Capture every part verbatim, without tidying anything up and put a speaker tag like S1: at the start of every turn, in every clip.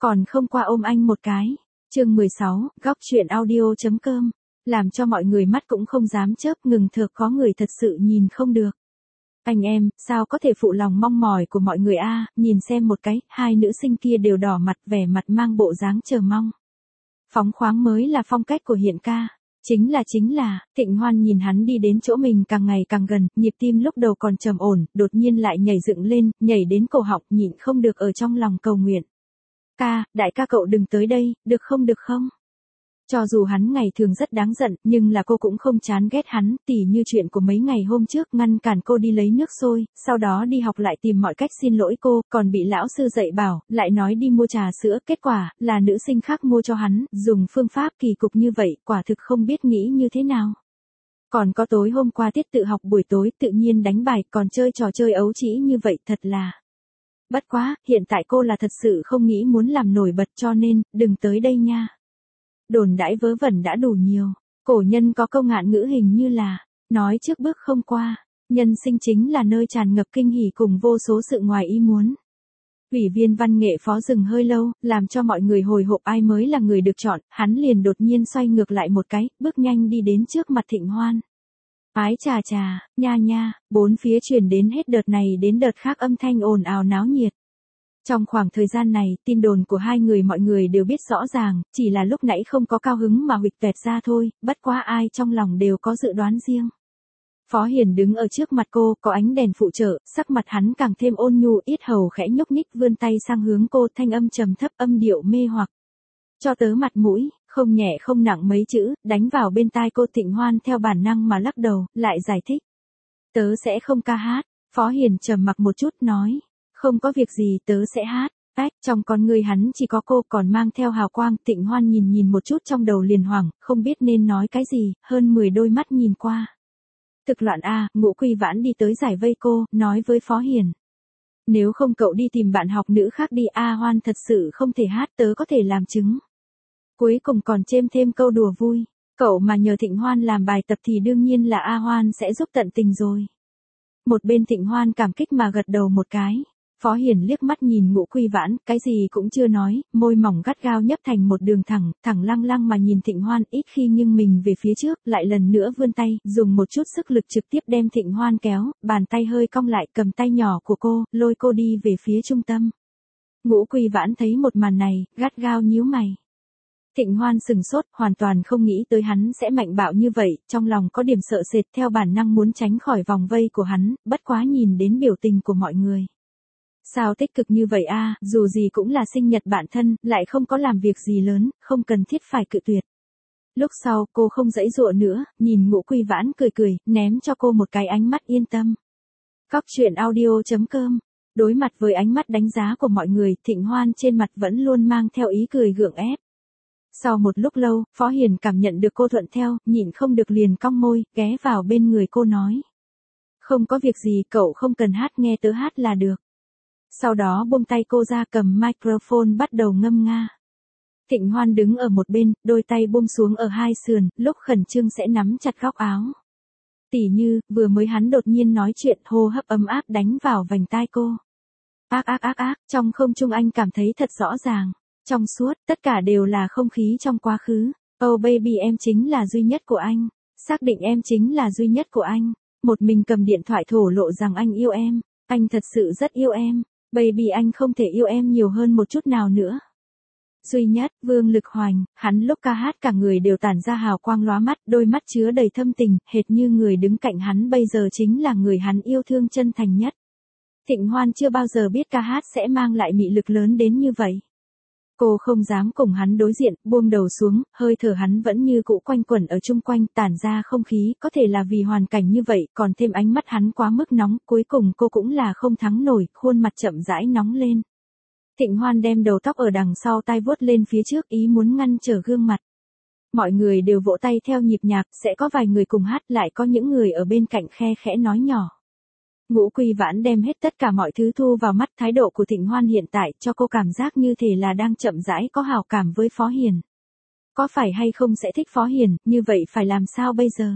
S1: Còn không qua ôm anh một cái. Chương mười sáu, góc chuyện audio chấm com. Làm cho mọi người mắt cũng không dám chớp, ngừng thở, có người thật sự nhìn không được. Anh em, sao có thể phụ lòng mong mỏi của mọi người a, nhìn xem một cái, hai nữ sinh kia đều đỏ mặt, vẻ mặt mang bộ dáng chờ mong. Phóng khoáng mới là phong cách của hiện ca. Chính là chính là, Thịnh Hoan nhìn hắn đi đến chỗ mình càng ngày càng gần, nhịp tim lúc đầu còn trầm ổn, đột nhiên lại nhảy dựng lên, nhảy đến cổ họng, nhịn không được ở trong lòng cầu nguyện. Ca, đại ca cậu đừng tới đây, được không được không? Cho dù hắn ngày thường rất đáng giận, nhưng là cô cũng không chán ghét hắn, tỉ như chuyện của mấy ngày hôm trước ngăn cản cô đi lấy nước sôi, sau đó đi học lại tìm mọi cách xin lỗi cô, còn bị lão sư dạy bảo, lại nói đi mua trà sữa, kết quả là nữ sinh khác mua cho hắn, dùng phương pháp kỳ cục như vậy, quả thực không biết nghĩ như thế nào. Còn có tối hôm qua tiết tự học buổi tối tự nhiên đánh bài, còn chơi trò chơi ấu trĩ như vậy, thật là... Bất quá, hiện tại cô là thật sự không nghĩ muốn làm nổi bật, cho nên, đừng tới đây nha. Đồn đãi vớ vẩn đã đủ nhiều. Cổ nhân có câu ngạn ngữ hình như là, nói trước bước không qua, nhân sinh chính là nơi tràn ngập kinh hỉ cùng vô số sự ngoài ý muốn. Ủy viên văn nghệ Phó dừng hơi lâu, làm cho mọi người hồi hộp ai mới là người được chọn, hắn liền đột nhiên xoay ngược lại một cái, bước nhanh đi đến trước mặt Thịnh Hoan. Ái chà chà, nha nha, bốn phía truyền đến hết đợt này đến đợt khác âm thanh ồn ào náo nhiệt. Trong khoảng thời gian này, tin đồn của hai người mọi người đều biết rõ ràng, chỉ là lúc nãy không có cao hứng mà huỵch toẹt ra thôi, bất quá ai trong lòng đều có dự đoán riêng. Phó Hiền đứng ở trước mặt cô, có ánh đèn phụ trợ, sắc mặt hắn càng thêm ôn nhu, yết hầu khẽ nhúc nhích, vươn tay sang hướng cô, thanh âm trầm thấp, âm điệu mê hoặc. Cho tớ mặt mũi, không nhẹ không nặng mấy chữ, đánh vào bên tai cô. Thịnh Hoan theo bản năng mà lắc đầu, lại giải thích. Tớ sẽ không ca hát. Phó Hiền trầm mặc một chút nói. Không có việc gì, tớ sẽ hát. Ách, trong con người hắn chỉ có cô, còn mang theo hào quang. Thịnh Hoan nhìn nhìn một chút trong đầu liền hoảng, không biết nên nói cái gì, hơn mười đôi mắt nhìn qua. Thực loạn a, Ngũ Quy Vãn đi tới giải vây cô, nói với Phó Hiền. Nếu không cậu đi tìm bạn học nữ khác đi, A Hoan thật sự không thể hát, tớ có thể làm chứng. Cuối cùng còn chêm thêm câu đùa vui. Cậu mà nhờ Thịnh Hoan làm bài tập thì đương nhiên là A Hoan sẽ giúp tận tình rồi. Một bên Thịnh Hoan cảm kích mà gật đầu một cái. Phó Hiền liếc mắt nhìn Ngũ Quy Vãn, cái gì cũng chưa nói, môi mỏng gắt gao nhấp thành một đường thẳng, thẳng lăng lăng mà nhìn Thịnh Hoan, ít khi nghiêng mình về phía trước, lại lần nữa vươn tay, dùng một chút sức lực trực tiếp đem Thịnh Hoan kéo, bàn tay hơi cong lại, cầm tay nhỏ của cô, lôi cô đi về phía trung tâm. Ngũ Quy Vãn thấy một màn này, gắt gao nhíu mày. Thịnh Hoan sừng sốt, hoàn toàn không nghĩ tới hắn sẽ mạnh bạo như vậy, trong lòng có điểm sợ sệt, theo bản năng muốn tránh khỏi vòng vây của hắn, bất quá nhìn đến biểu tình của mọi người. Sao tích cực như vậy a, dù gì cũng là sinh nhật bạn thân, lại không có làm việc gì lớn, không cần thiết phải cự tuyệt. Lúc sau, cô không giãy giụa nữa, nhìn Ngũ Quy Vãn cười cười, ném cho cô một cái ánh mắt yên tâm. Góc chuyện audio chấm com. Đối mặt với ánh mắt đánh giá của mọi người, Thịnh Hoan trên mặt vẫn luôn mang theo ý cười gượng ép. Sau một lúc lâu, Phó Hiền cảm nhận được cô thuận theo, nhịn không được liền cong môi, ghé vào bên người cô nói. Không có việc gì, cậu không cần hát, nghe tớ hát là được. Sau đó buông tay cô ra, cầm microphone bắt đầu ngâm nga. Thịnh Hoan đứng ở một bên, đôi tay buông xuống ở hai sườn, lúc khẩn trương sẽ nắm chặt góc áo. Tỉ như, vừa mới hắn đột nhiên nói chuyện, hô hấp ấm áp đánh vào vành tai cô. Ác ác ác ác, trong không trung anh cảm thấy thật rõ ràng. Trong suốt, tất cả đều là không khí trong quá khứ. Oh baby, em chính là duy nhất của anh. Xác định em chính là duy nhất của anh. Một mình cầm điện thoại thổ lộ rằng anh yêu em. Anh thật sự rất yêu em. Baby, anh không thể yêu em nhiều hơn một chút nào nữa. Duy nhất, Vương Lực Hoành, hắn lúc ca hát cả người đều tản ra hào quang lóa mắt, đôi mắt chứa đầy thâm tình, hệt như người đứng cạnh hắn bây giờ chính là người hắn yêu thương chân thành nhất. Thịnh Hoan chưa bao giờ biết ca hát sẽ mang lại mị lực lớn đến như vậy. Cô không dám cùng hắn đối diện, buông đầu xuống, hơi thở hắn vẫn như cũ quanh quẩn ở chung quanh, tản ra không khí, có thể là vì hoàn cảnh như vậy, còn thêm ánh mắt hắn quá mức nóng, cuối cùng cô cũng là không thắng nổi, khuôn mặt chậm rãi nóng lên. Thịnh Hoan đem đầu tóc ở đằng sau tai vuốt lên phía trước, ý muốn ngăn trở gương mặt. Mọi người đều vỗ tay theo nhịp nhạc, sẽ có vài người cùng hát, lại có những người ở bên cạnh khe khẽ nói nhỏ. Ngũ Quy Vãn đem hết tất cả mọi thứ thu vào mắt, thái độ của Thịnh Hoan hiện tại cho cô cảm giác như thể là đang chậm rãi có hào cảm với Phó Hiền. Có phải hay không sẽ thích Phó Hiền, như vậy phải làm sao bây giờ?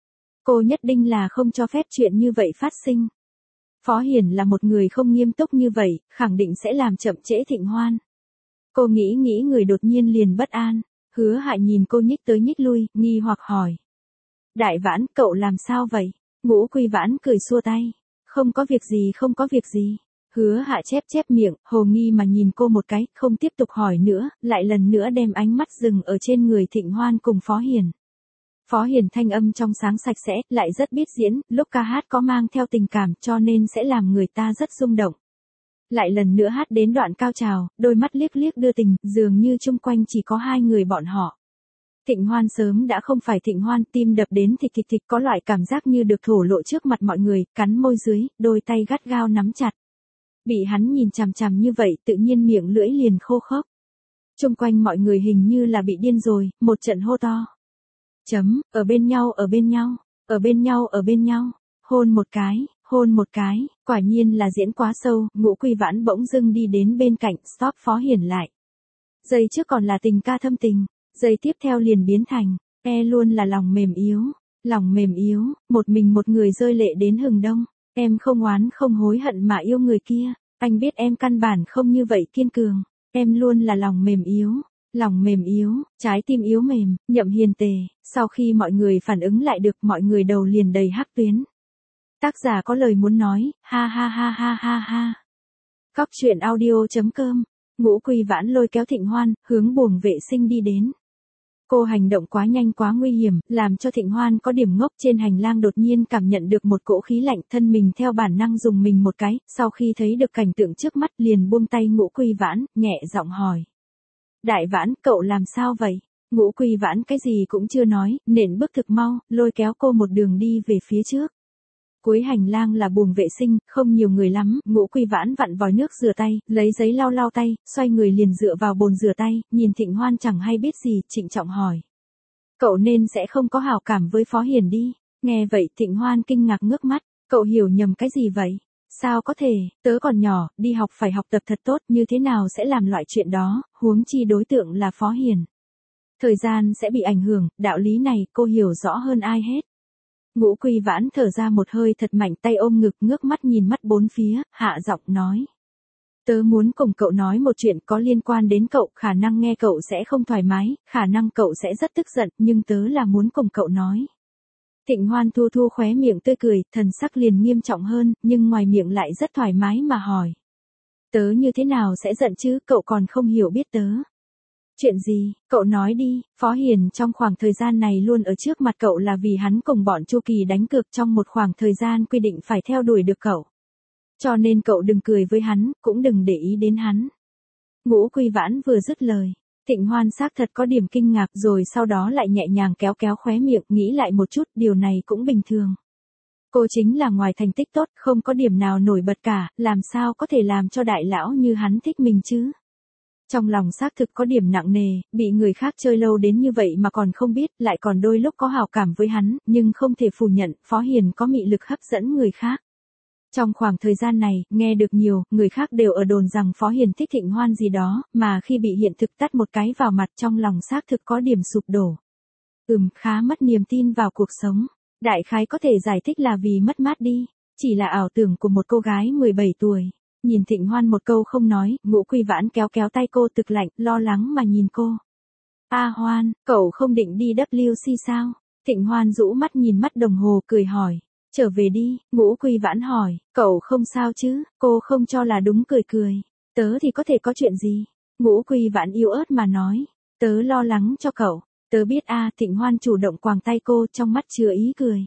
S1: Cô nhất định là không cho phép chuyện như vậy phát sinh. Phó Hiền là một người không nghiêm túc như vậy, khẳng định sẽ làm chậm trễ Thịnh Hoan. Cô nghĩ nghĩ người đột nhiên liền bất an. Hứa Hạ nhìn cô nhích tới nhích lui, nghi hoặc hỏi. Đại Vãn, cậu làm sao vậy? Ngũ Quy Vãn cười xua tay. Không có việc gì, không có việc gì. Hứa Hạ chép chép miệng, hồ nghi mà nhìn cô một cái, không tiếp tục hỏi nữa, lại lần nữa đem ánh mắt dừng ở trên người Thịnh Hoan cùng Phó Hiền. Phó Hiền thanh âm trong sáng sạch sẽ, lại rất biết diễn, lúc ca hát có mang theo tình cảm cho nên sẽ làm người ta rất rung động. Lại lần nữa hát đến đoạn cao trào, đôi mắt liếc liếc đưa tình, dường như chung quanh chỉ có hai người bọn họ. Thịnh Hoan sớm đã không phải Thịnh Hoan, tim đập đến thịch thịch thịch, có loại cảm giác như được thổ lộ trước mặt mọi người, cắn môi dưới, đôi tay gắt gao nắm chặt. Bị hắn nhìn chằm chằm như vậy, tự nhiên miệng lưỡi liền khô khốc. Chung quanh mọi người hình như là bị điên rồi, một trận hô to. Chấm, ở bên nhau, ở bên nhau, ở bên nhau, ở bên nhau, hôn một cái, hôn một cái, quả nhiên là diễn quá sâu, Ngũ Quy Vãn bỗng dưng đi đến bên cạnh, stop Phó Hiền lại. Giây trước còn là tình ca thâm tình, giây tiếp theo liền biến thành, e luôn là lòng mềm yếu, lòng mềm yếu, một mình một người rơi lệ đến hừng đông, em không oán không hối hận mà yêu người kia, anh biết em căn bản không như vậy kiên cường, em luôn là lòng mềm yếu. Lòng mềm yếu, trái tim yếu mềm, Nhậm Hiền tề, sau khi mọi người phản ứng lại được mọi người đầu liền đầy hắc tuyến. Tác giả có lời muốn nói, ha ha ha ha ha ha. Góc truyện audio chấm com, Ngũ Quy Vãn lôi kéo Thịnh Hoan, hướng buồng vệ sinh đi đến. Cô hành động quá nhanh quá nguy hiểm, làm cho Thịnh Hoan có điểm ngốc, trên hành lang đột nhiên cảm nhận được một cỗ khí lạnh, thân mình theo bản năng dùng mình một cái, sau khi thấy được cảnh tượng trước mắt liền buông tay Ngũ Quy Vãn, nhẹ giọng hỏi. Đại Vãn, cậu làm sao vậy? Ngũ Quy Vãn cái gì cũng chưa nói, nện bước thực mau, lôi kéo cô một đường đi về phía trước. Cuối hành lang là buồng vệ sinh, không nhiều người lắm, Ngũ Quy Vãn vặn vòi nước rửa tay, lấy giấy lau lau tay, xoay người liền dựa vào bồn rửa tay, nhìn Thịnh Hoan chẳng hay biết gì, trịnh trọng hỏi. Cậu nên sẽ không có hảo cảm với Phó Hiền đi. Nghe vậy Thịnh Hoan kinh ngạc ngước mắt, cậu hiểu nhầm cái gì vậy? Sao có thể, tớ còn nhỏ, đi học phải học tập thật tốt, như thế nào sẽ làm loại chuyện đó, huống chi đối tượng là Phó Hiền. Thời gian sẽ bị ảnh hưởng, đạo lý này cô hiểu rõ hơn ai hết. Ngũ Quy Vãn thở ra một hơi thật mạnh, tay ôm ngực, ngước mắt nhìn mắt bốn phía, hạ giọng nói. Tớ muốn cùng cậu nói một chuyện có liên quan đến cậu, khả năng nghe cậu sẽ không thoải mái, khả năng cậu sẽ rất tức giận, nhưng tớ là muốn cùng cậu nói. Thịnh Hoan thu thu khóe miệng tươi cười, thần sắc liền nghiêm trọng hơn, nhưng ngoài miệng lại rất thoải mái mà hỏi. Tớ như thế nào sẽ giận chứ, cậu còn không hiểu biết tớ. Chuyện gì, cậu nói đi, Phó Hiền trong khoảng thời gian này luôn ở trước mặt cậu là vì hắn cùng bọn Chu Kỳ đánh cược trong một khoảng thời gian quy định phải theo đuổi được cậu. Cho nên cậu đừng cười với hắn, cũng đừng để ý đến hắn. Ngũ Quy Vãn vừa dứt lời. Thịnh Hoan xác thật có điểm kinh ngạc, rồi sau đó lại nhẹ nhàng kéo kéo khóe miệng, nghĩ lại một chút, điều này cũng bình thường. Cô chính là ngoài thành tích tốt, không có điểm nào nổi bật cả, làm sao có thể làm cho đại lão như hắn thích mình chứ? Trong lòng xác thực có điểm nặng nề, bị người khác chơi lâu đến như vậy mà còn không biết, lại còn đôi lúc có hảo cảm với hắn, nhưng không thể phủ nhận, Phó Hiền có mị lực hấp dẫn người khác. Trong khoảng thời gian này, nghe được nhiều, người khác đều ở đồn rằng Phó Hiền thích Thịnh Hoan gì đó, mà khi bị hiện thực tát một cái vào mặt trong lòng xác thực có điểm sụp đổ. Ừm, khá mất niềm tin vào cuộc sống. Đại khái có thể giải thích là vì mất mát đi, chỉ là ảo tưởng của một cô gái mười bảy tuổi. Nhìn Thịnh Hoan một câu không nói, Ngũ Quy Vãn kéo kéo tay cô thực lạnh, lo lắng mà nhìn cô. A Hoan, cậu không định đi W C sao? Thịnh Hoan rũ mắt nhìn mắt đồng hồ cười hỏi. Trở về đi, Ngũ Quy Vãn hỏi, cậu không sao chứ, cô không cho là đúng cười cười. Tớ thì có thể có chuyện gì? Ngũ Quy Vãn yếu ớt mà nói, tớ lo lắng cho cậu. Tớ biết a à, Thịnh Hoan chủ động quàng tay cô, trong mắt chứa ý cười.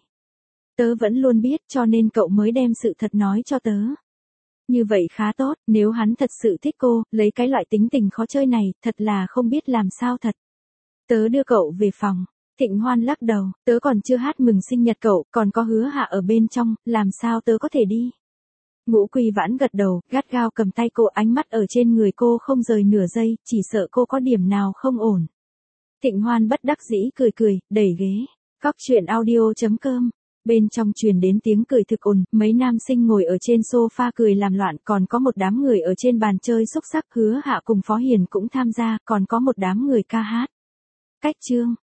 S1: Tớ vẫn luôn biết cho nên cậu mới đem sự thật nói cho tớ. Như vậy khá tốt, nếu hắn thật sự thích cô, lấy cái loại tính tình khó chơi này, thật là không biết làm sao thật. Tớ đưa cậu về phòng. Thịnh Hoan lắc đầu, tớ còn chưa hát mừng sinh nhật cậu, còn có Hứa Hạ ở bên trong, làm sao tớ có thể đi. Ngũ Quy Vãn gật đầu, gắt gao cầm tay cô, ánh mắt ở trên người cô không rời nửa giây, chỉ sợ cô có điểm nào không ổn. Thịnh Hoan bất đắc dĩ cười cười, đẩy ghế. Góc truyện audio chấm com. Bên trong truyền đến tiếng cười thực ồn, mấy nam sinh ngồi ở trên sofa cười làm loạn, còn có một đám người ở trên bàn chơi xúc xắc, Hứa Hạ cùng Phó Hiền cũng tham gia, còn có một đám người ca hát. Cách chương.